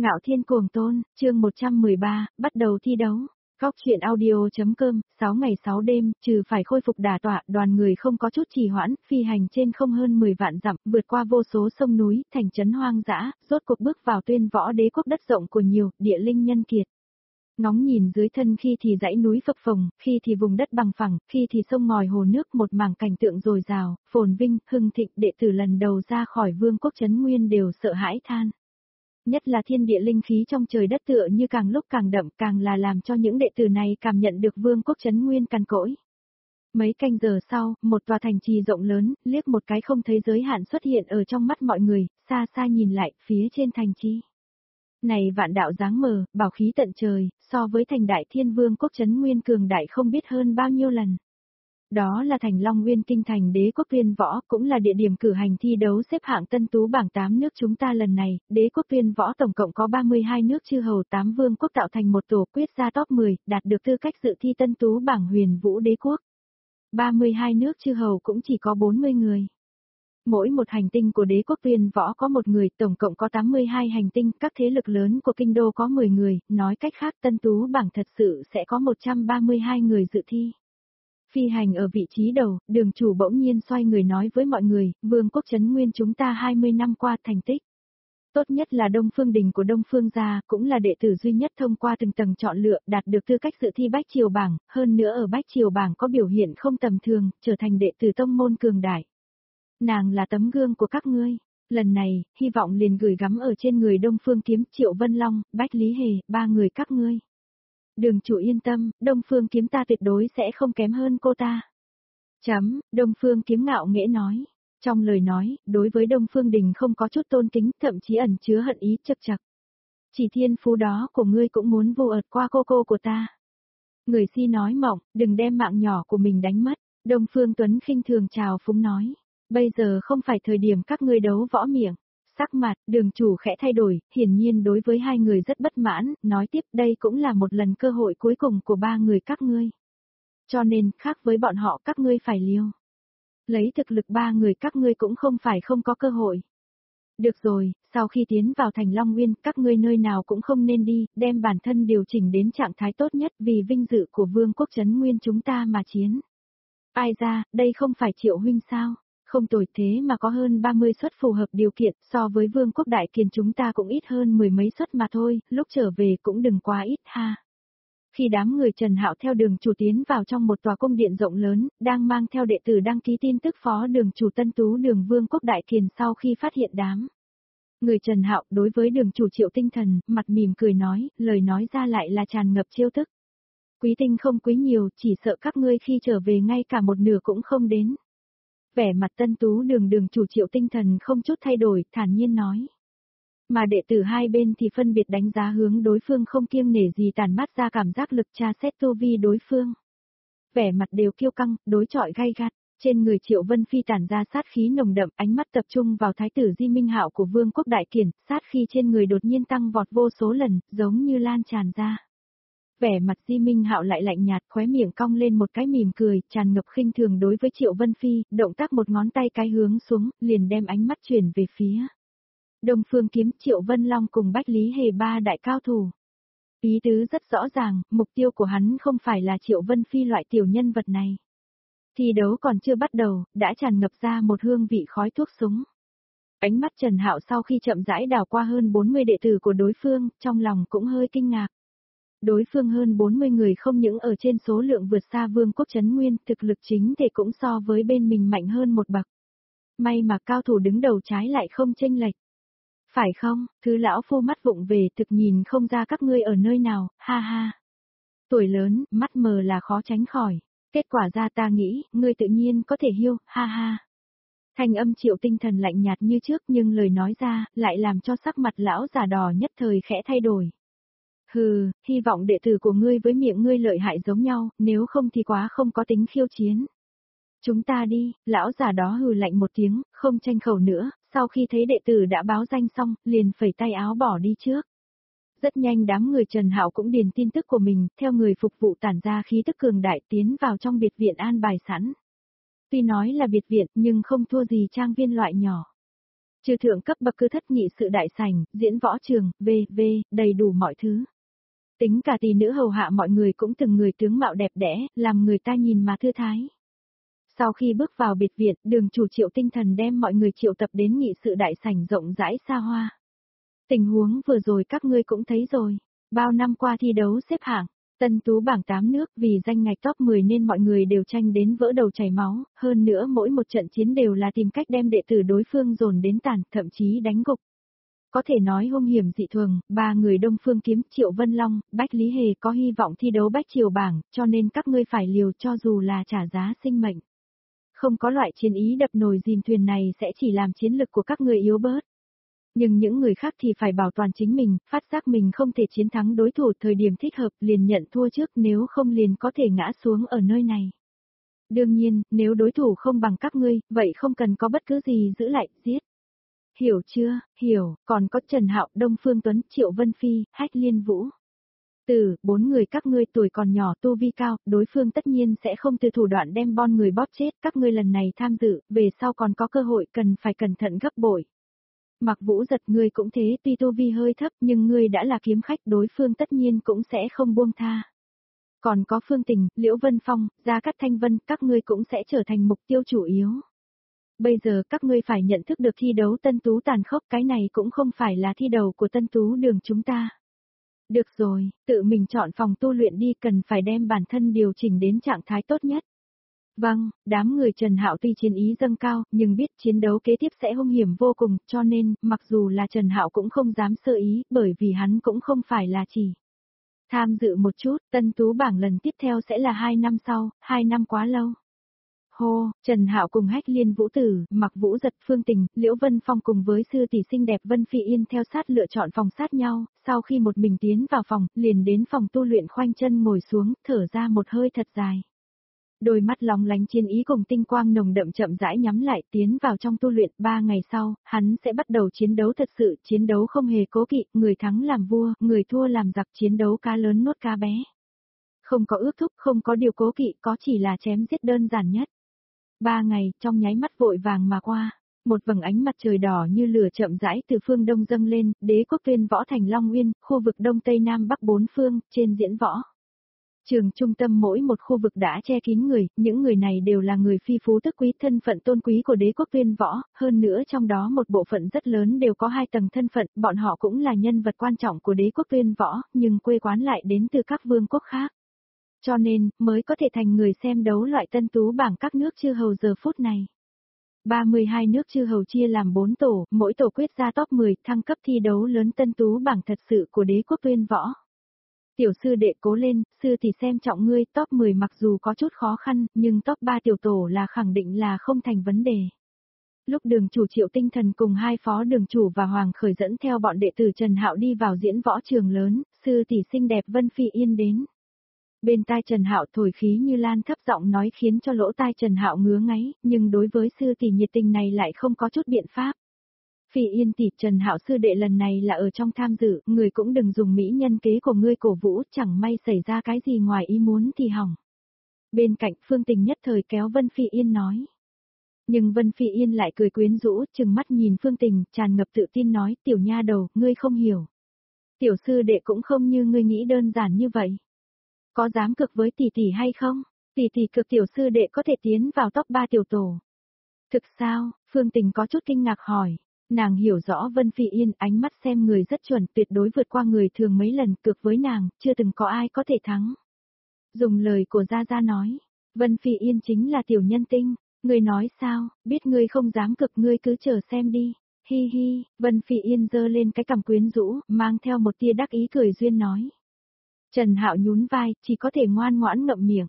Ngạo Thiên Cuồng Tôn, chương 113, bắt đầu thi đấu. Góc chuyện audio.com, 6 ngày 6 đêm, trừ phải khôi phục đả tọa, đoàn người không có chút trì hoãn, phi hành trên không hơn 10 vạn dặm, vượt qua vô số sông núi, thành trấn hoang dã, rốt cuộc bước vào Tuyên Võ Đế quốc đất rộng của nhiều, địa linh nhân kiệt. Ngóng nhìn dưới thân khi thì dãy núi phập phồng, khi thì vùng đất bằng phẳng, khi thì sông ngòi hồ nước, một mảng cảnh tượng dồi dào, phồn vinh, hưng thịnh, đệ tử lần đầu ra khỏi vương quốc trấn nguyên đều sợ hãi than. Nhất là thiên địa linh khí trong trời đất tựa như càng lúc càng đậm, càng là làm cho những đệ tử này cảm nhận được vương quốc trấn nguyên cằn cỗi. Mấy canh giờ sau, một tòa thành trì rộng lớn, liếc một cái không thấy giới hạn xuất hiện ở trong mắt mọi người, xa xa nhìn lại, phía trên thành trì. Này vạn đạo dáng mờ, bảo khí tận trời, so với thành đại thiên vương quốc trấn nguyên cường đại không biết hơn bao nhiêu lần. Đó là thành Long Nguyên kinh thành đế quốc Tuyên Võ, cũng là địa điểm cử hành thi đấu xếp hạng tân tú bảng 8 nước chúng ta lần này, đế quốc Tuyên Võ tổng cộng có 32 nước chư hầu 8 vương quốc tạo thành một tổ quyết ra top 10, đạt được tư cách dự thi tân tú bảng huyền vũ đế quốc. 32 nước chư hầu cũng chỉ có 40 người. Mỗi một hành tinh của đế quốc Tuyên Võ có một người, tổng cộng có 82 hành tinh, các thế lực lớn của kinh đô có 10 người, nói cách khác tân tú bảng thật sự sẽ có 132 người dự thi. Phi hành ở vị trí đầu, đường chủ bỗng nhiên xoay người nói với mọi người, vương quốc trấn nguyên chúng ta 20 năm qua thành tích. Tốt nhất là Đông Phương Đình của Đông Phương gia, cũng là đệ tử duy nhất thông qua từng tầng chọn lựa, đạt được tư cách dự thi Bách Triều bảng, hơn nữa ở Bách Triều bảng có biểu hiện không tầm thường, trở thành đệ tử tông môn cường đại. Nàng là tấm gương của các ngươi. Lần này, hy vọng liền gửi gắm ở trên người Đông Phương Kiếm, Triệu Vân Long, Bách Lý Hề, ba người các ngươi. Đường chủ yên tâm, Đông Phương Kiếm ta tuyệt đối sẽ không kém hơn cô ta. Đông Phương Kiếm ngạo nghễ nói. Trong lời nói, đối với Đông Phương Đình không có chút tôn kính, thậm chí ẩn chứa hận ý chập chặc. Chỉ thiên phú đó của ngươi cũng muốn vô ợt qua cô của ta. Người si nói mộng, đừng đem mạng nhỏ của mình đánh mất. Đông Phương Tuấn khinh thường chào phúng nói. Bây giờ không phải thời điểm các ngươi đấu võ miệng. Sắc mặt, đường chủ khẽ thay đổi, hiển nhiên đối với hai người rất bất mãn, nói tiếp đây cũng là một lần cơ hội cuối cùng của ba người các ngươi. Cho nên, khác với bọn họ các ngươi phải liều. Lấy thực lực ba người các ngươi cũng không phải không có cơ hội. Được rồi, sau khi tiến vào thành Long Nguyên, các ngươi nơi nào cũng không nên đi, đem bản thân điều chỉnh đến trạng thái tốt nhất vì vinh dự của vương quốc trấn nguyên chúng ta mà chiến. Ai ra, đây không phải Triệu huynh sao? Không tồi thế mà có hơn 30 suất phù hợp điều kiện, so với vương quốc đại kiền chúng ta cũng ít hơn mười mấy suất mà thôi, lúc trở về cũng đừng quá ít ha. Khi đám người Trần Hạo theo đường chủ tiến vào trong một tòa cung điện rộng lớn, đang mang theo đệ tử đăng ký tin tức phó đường chủ Tân Tú đường vương quốc đại kiền sau khi phát hiện đám người Trần Hạo đối với đường chủ Triệu Tinh Thần, mặt mỉm cười nói, lời nói ra lại là tràn ngập chiêu thức. Quý tinh không quý nhiều, chỉ sợ các ngươi khi trở về ngay cả một nửa cũng không đến. Vẻ mặt Tân Tú đường chủ Triệu Tinh Thần không chút thay đổi, thản nhiên nói. Mà đệ tử hai bên thì phân biệt đánh giá hướng đối phương không kiêng nể gì tản mát ra cảm giác lực tra xét tu vi đối phương. Vẻ mặt đều kiêu căng, đối chọi gay gắt, trên người Triệu Vân Phi tản ra sát khí nồng đậm, ánh mắt tập trung vào thái tử Di Minh Hạo của Vương quốc Đại Kiền, sát khí trên người đột nhiên tăng vọt vô số lần, giống như lan tràn ra. Vẻ mặt Di Minh Hạo lại lạnh nhạt, khóe miệng cong lên một cái mỉm cười, tràn ngập khinh thường đối với Triệu Vân Phi, động tác một ngón tay cái hướng xuống, liền đem ánh mắt chuyển về phía Đông Phương Kiếm, Triệu Vân Long cùng Bách Lý Hề ba đại cao thủ. Ý tứ rất rõ ràng, mục tiêu của hắn không phải là Triệu Vân Phi loại tiểu nhân vật này. Thi đấu còn chưa bắt đầu, đã tràn ngập ra một hương vị khói thuốc súng. Ánh mắt Trần Hạo sau khi chậm rãi đảo qua hơn 40 đệ tử của đối phương, trong lòng cũng hơi kinh ngạc. Đối phương hơn 40 người không những ở trên số lượng vượt xa vương quốc trấn nguyên, thực lực chính thể cũng so với bên mình mạnh hơn một bậc. May mà cao thủ đứng đầu trái lại không chênh lệch. Phải không, thứ lão phu mắt vụng về thực nhìn không ra các ngươi ở nơi nào, ha ha. Tuổi lớn, mắt mờ là khó tránh khỏi. Kết quả ra ta nghĩ, ngươi tự nhiên có thể hiêu, ha ha. Thanh âm Triệu Tinh Thần lạnh nhạt như trước nhưng lời nói ra, lại làm cho sắc mặt lão già đỏ nhất thời khẽ thay đổi. Hừ, hy vọng đệ tử của ngươi với miệng ngươi lợi hại giống nhau, nếu không thì quá không có tính khiêu chiến. Chúng ta đi, lão già đó hừ lạnh một tiếng, không tranh khẩu nữa, sau khi thấy đệ tử đã báo danh xong, liền phẩy tay áo bỏ đi trước. Rất nhanh đám người Trần Hạo cũng điền tin tức của mình, theo người phục vụ tản ra khí tức cường đại tiến vào trong biệt viện an bài sẵn. Tuy nói là biệt viện nhưng không thua gì trang viên loại nhỏ. Trừ thượng cấp bậc cư thất nhị sự đại sảnh, diễn võ trường, v.v. đầy đủ mọi thứ. Tính cả tỷ nữ hầu hạ mọi người cũng từng người tướng mạo đẹp đẽ, làm người ta nhìn mà thư thái. Sau khi bước vào biệt viện, đường chủ Triệu Tinh Thần đem mọi người triệu tập đến nghị sự đại sảnh rộng rãi xa hoa. Tình huống vừa rồi các ngươi cũng thấy rồi, bao năm qua thi đấu xếp hạng, tân tú bảng 8 nước vì danh ngạch top 10 nên mọi người đều tranh đến vỡ đầu chảy máu, hơn nữa mỗi một trận chiến đều là tìm cách đem đệ tử đối phương dồn đến tàn, thậm chí đánh gục. Có thể nói hung hiểm dị thường, ba người Đông Phương Kiếm, Triệu Vân Long, Bách Lý Hề có hy vọng thi đấu Bách Triều bảng, cho nên các ngươi phải liều cho dù là trả giá sinh mệnh. Không có loại chiến ý đập nồi dìm thuyền này sẽ chỉ làm chiến lực của các người yếu bớt. Nhưng những người khác thì phải bảo toàn chính mình, phát giác mình không thể chiến thắng đối thủ thời điểm thích hợp liền nhận thua trước, nếu không liền có thể ngã xuống ở nơi này. Đương nhiên, nếu đối thủ không bằng các ngươi, vậy không cần có bất cứ gì giữ lại, giết. Hiểu chưa, hiểu, còn có Trần Hạo, Đông Phương Tuấn, Triệu Vân Phi, Hách Liên Vũ. Bốn người các ngươi tuổi còn nhỏ tu vi cao, đối phương tất nhiên sẽ không từ thủ đoạn đem bon người bóp chết, các ngươi lần này tham dự, về sau còn có cơ hội cần phải cẩn thận gấp bội. Mặc Vũ Giật, ngươi cũng thế, tuy tu vi hơi thấp nhưng ngươi đã là kiếm khách, đối phương tất nhiên cũng sẽ không buông tha. Còn có Phương Tình, Liễu Vân Phong, Gia Cát Thanh Vân, các ngươi cũng sẽ trở thành mục tiêu chủ yếu. Bây giờ các ngươi phải nhận thức được thi đấu tân tú tàn khốc, cái này cũng không phải là thi đấu của tân tú đường chúng ta. Được rồi, tự mình chọn phòng tu luyện đi, cần phải đem bản thân điều chỉnh đến trạng thái tốt nhất. Vâng, đám người Trần Hạo tuy chiến ý dâng cao, nhưng biết chiến đấu kế tiếp sẽ hung hiểm vô cùng, cho nên, mặc dù là Trần Hạo cũng không dám sơ ý, bởi vì hắn cũng không phải là chỉ tham dự một chút, tân tú bảng lần tiếp theo sẽ là 2 năm sau, 2 năm quá lâu. Hô, Trần Hạo cùng Hách Liên Vũ Tử, Mặc Vũ Giật, Phương Tình, Liễu Vân Phong cùng với sư tỷ xinh đẹp Vân Phi Yên theo sát lựa chọn phòng sát nhau, sau khi một mình tiến vào phòng, liền đến phòng tu luyện khoanh chân ngồi xuống, thở ra một hơi thật dài. Đôi mắt lóng lánh chiến ý cùng tinh quang nồng đậm chậm rãi nhắm lại, tiến vào trong tu luyện. 3 ngày sau, hắn sẽ bắt đầu chiến đấu thật sự, chiến đấu không hề cố kỵ, người thắng làm vua, người thua làm giặc, chiến đấu cá lớn nuốt cá bé. Không có ước thúc, không có điều cố kỵ, có chỉ là chém giết đơn giản nhất. 3 ngày, trong nháy mắt vội vàng mà qua, một vầng ánh mặt trời đỏ như lửa chậm rãi từ phương đông dâng lên, Đế quốc Tuyên Võ thành Long Nguyên, khu vực Đông Tây Nam Bắc 4 phương, trên diễn võ. Trường trung tâm mỗi một khu vực đã che kín người, những người này đều là người phi phú tức quý, thân phận tôn quý của Đế quốc Tuyên Võ, hơn nữa trong đó một bộ phận rất lớn đều có 2 tầng thân phận, bọn họ cũng là nhân vật quan trọng của Đế quốc Tuyên Võ, nhưng quê quán lại đến từ các vương quốc khác. Cho nên, mới có thể thành người xem đấu loại tân tú bảng các nước chư hầu giờ phút này. 32 nước chư hầu chia làm 4 tổ, mỗi tổ quyết ra top 10, thăng cấp thi đấu lớn tân tú bảng thật sự của Đế quốc Tuyên Võ. Tiểu sư đệ cố lên, sư tỷ xem trọng ngươi, top 10 mặc dù có chút khó khăn, nhưng top 3 tiểu tổ là khẳng định là không thành vấn đề. Lúc đường chủ Triệu Tinh Thần cùng 2 phó đường chủ và Hoàng Khởi dẫn theo bọn đệ tử Trần Hạo đi vào diễn võ trường lớn, sư tỷ xinh đẹp Vân Phi Yên đến. Bên tai Trần Hạo thổi khí như lan thấp giọng nói khiến cho lỗ tai Trần Hạo ngứa ngáy, nhưng đối với sư tỷ nhiệt tình này lại không có chút biện pháp. Phi Yên tỷ, Trần Hạo sư đệ lần này là ở trong tham dự, người cũng đừng dùng mỹ nhân kế của ngươi cổ vũ, chẳng may xảy ra cái gì ngoài ý muốn thì hỏng. Bên cạnh Phương Tình nhất thời kéo Vân Phi Yên nói. Nhưng Vân Phi Yên lại cười quyến rũ, trừng mắt nhìn Phương Tình, tràn ngập tự tin nói, tiểu nha đầu, ngươi không hiểu. Tiểu sư đệ cũng không như ngươi nghĩ đơn giản như vậy. Có dám cực với tỷ tỷ hay không? Tỷ tỷ cực tiểu sư đệ có thể tiến vào top 3 tiểu tổ. Thực sao? Phương Tình có chút kinh ngạc hỏi. Nàng hiểu rõ Vân Phi Yên, ánh mắt xem người rất chuẩn, tuyệt đối vượt qua người thường mấy lần, cực với nàng, chưa từng có ai có thể thắng. Dùng lời của Gia Gia nói, Vân Phi Yên chính là tiểu nhân tinh, ngươi nói sao, biết ngươi không dám cực, ngươi cứ chờ xem đi. Hi hi, Vân Phi Yên giơ lên cái cằm quyến rũ, mang theo một tia đắc ý cười duyên nói. Trần Hạo nhún vai, chỉ có thể ngoan ngoãn ngậm miệng.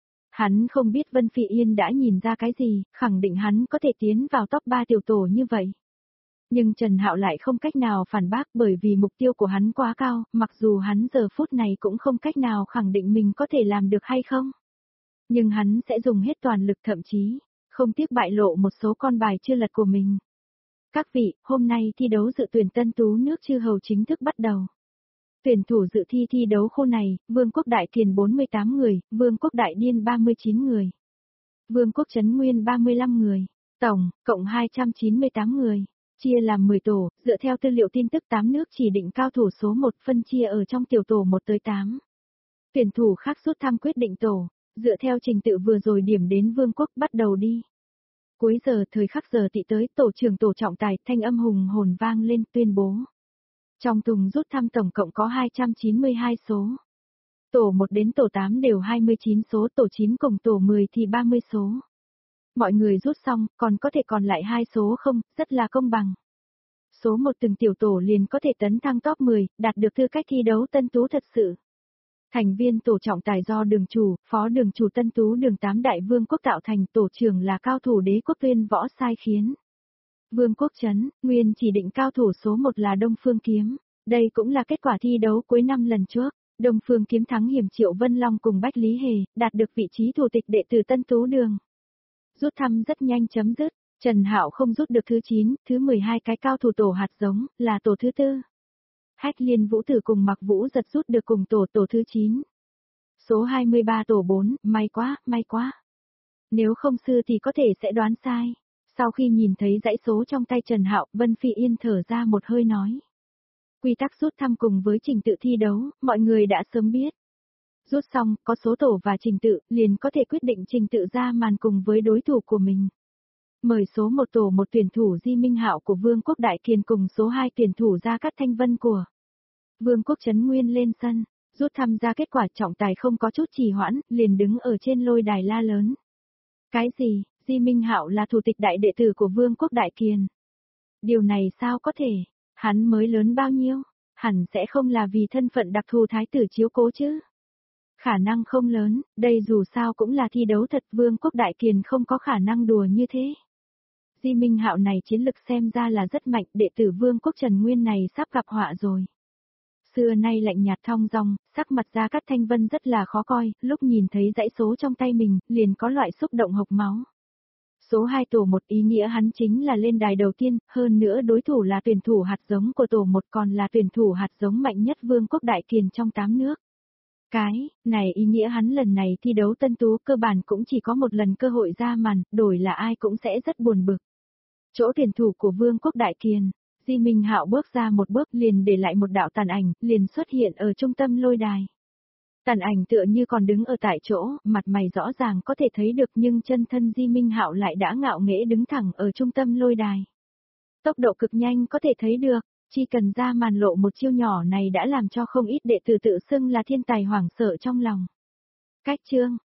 Hắn không biết Vân Phi Yên đã nhìn ra cái gì, khẳng định hắn có thể tiến vào top 3 tiểu tổ như vậy. Nhưng Trần Hạo lại không cách nào phản bác bởi vì mục tiêu của hắn quá cao, mặc dù hắn giờ phút này cũng không cách nào khẳng định mình có thể làm được hay không. Nhưng hắn sẽ dùng hết toàn lực, thậm chí không tiếc bại lộ một số con bài chưa lật của mình. Các vị, hôm nay thi đấu dự tuyển tân tú nước chư hầu chính thức bắt đầu. Tuyển thủ dự thi thi đấu khu này, Vương quốc Đại Kiền 48 người, Vương quốc Đại Điên 39 người, Vương quốc Trấn Nguyên 35 người, tổng, cộng 298 người. Chia làm 10 tổ, dựa theo tư liệu tin tức 8 nước chỉ định cao thủ số 1 phân chia ở trong tiểu tổ 1 tới 8. Tuyển thủ khác rút thăm quyết định tổ, dựa theo trình tự vừa rồi điểm đến Vương quốc bắt đầu đi. Cuối giờ thời khắc giờ tị tới, tổ trưởng tổ trọng tài, thanh âm hùng hồn vang lên tuyên bố. Trong thùng rút thăm tổng cộng có 292 số. Tổ 1 đến tổ 8 đều 29 số, tổ 9 cùng tổ 10 thì 30 số. Mọi người rút xong, còn có thể còn lại 2 số không, rất là công bằng. Số 1 từng tiểu tổ liền có thể tấn thăng top 10, đạt được tư cách thi đấu Tân Tú thật sự. Thành viên tổ trọng tài do đường chủ, phó đường chủ Tân Tú đường 8 đại vương quốc tạo thành, tổ trưởng là cao thủ đế quốc Tuyên Võ Sai Khiến. Vương quốc trấn, nguyên chỉ định cao thủ số 1 là Đông Phương Kiếm. Đây cũng là kết quả thi đấu cuối năm lần trước. Đông Phương Kiếm thắng hiểm Triệu Vân Long cùng Bách Lý Hề, đạt được vị trí thủ tịch đệ tử Tân Tú đường. Rút thăm rất nhanh chấm dứt, Trần Hạo không rút được thứ 9, thứ 12 cái cao thủ tổ hạt giống, là tổ thứ 4. Hách Liên Vũ Tử cùng Mặc Vũ Giật rút được cùng tổ thứ 9. Số 23 tổ 4, may quá. Nếu không sư thì có thể sẽ đoán sai. Sau khi nhìn thấy dãy số trong tay Trần Hạo, Vân Phi Yên thở ra một hơi nói. Quy tắc rút thăm cùng với trình tự thi đấu, mọi người đã sớm biết. Rút xong, có số tổ và trình tự, liền có thể quyết định trình tự ra màn cùng với đối thủ của mình. Mời số 1 tổ 1 tuyển thủ Di Minh Hạo của Vương quốc Đại Kiền cùng số 2 tuyển thủ Gia Cát Thanh Vân của Vương quốc Trấn Nguyên lên sân, rút thăm ra kết quả trọng tài không có chút trì hoãn, liền đứng ở trên lôi đài la lớn. Cái gì, Di Minh Hạo là thủ tịch đại đệ tử của Vương quốc Đại Kiền? Điều này sao có thể, hắn mới lớn bao nhiêu, hẳn sẽ không là vì thân phận đặc thù thái tử chiếu cố chứ. Khả năng không lớn, đây dù sao cũng là thi đấu thật, Vương quốc Đại Kiền không có khả năng đùa như thế. Di Minh Hạo này chiến lực xem ra là rất mạnh, đệ tử Vương quốc Trần Nguyên này sắp gặp họa rồi. Xưa nay lạnh nhạt thong dong, sắc mặt Gia Cát Thanh Vân rất là khó coi, lúc nhìn thấy dãy số trong tay mình, liền có loại xúc động hộc máu. Số 2 tổ 1 ý nghĩa hắn chính là lên đài đầu tiên, hơn nữa đối thủ là tuyển thủ hạt giống của tổ 1 còn là tuyển thủ hạt giống mạnh nhất Vương quốc Đại Kiền trong 8 nước. Cái này ý nghĩa hắn lần này thi đấu Tân Tú cơ bản cũng chỉ có một lần cơ hội ra màn, đổi là ai cũng sẽ rất buồn bực. Chỗ tuyển thủ của Vương quốc Đại Kiền, Di Minh Hạo bước ra một bước liền để lại một đạo tàn ảnh, liền xuất hiện ở trung tâm lôi đài. Tàn ảnh tựa như còn đứng ở tại chỗ, mặt mày rõ ràng có thể thấy được nhưng chân thân Di Minh Hạo lại đã ngạo nghễ đứng thẳng ở trung tâm lôi đài. Tốc độ cực nhanh có thể thấy được, chỉ cần ra màn lộ một chiêu nhỏ này đã làm cho không ít đệ tử tự xưng là thiên tài hoảng sợ trong lòng. Cách chương,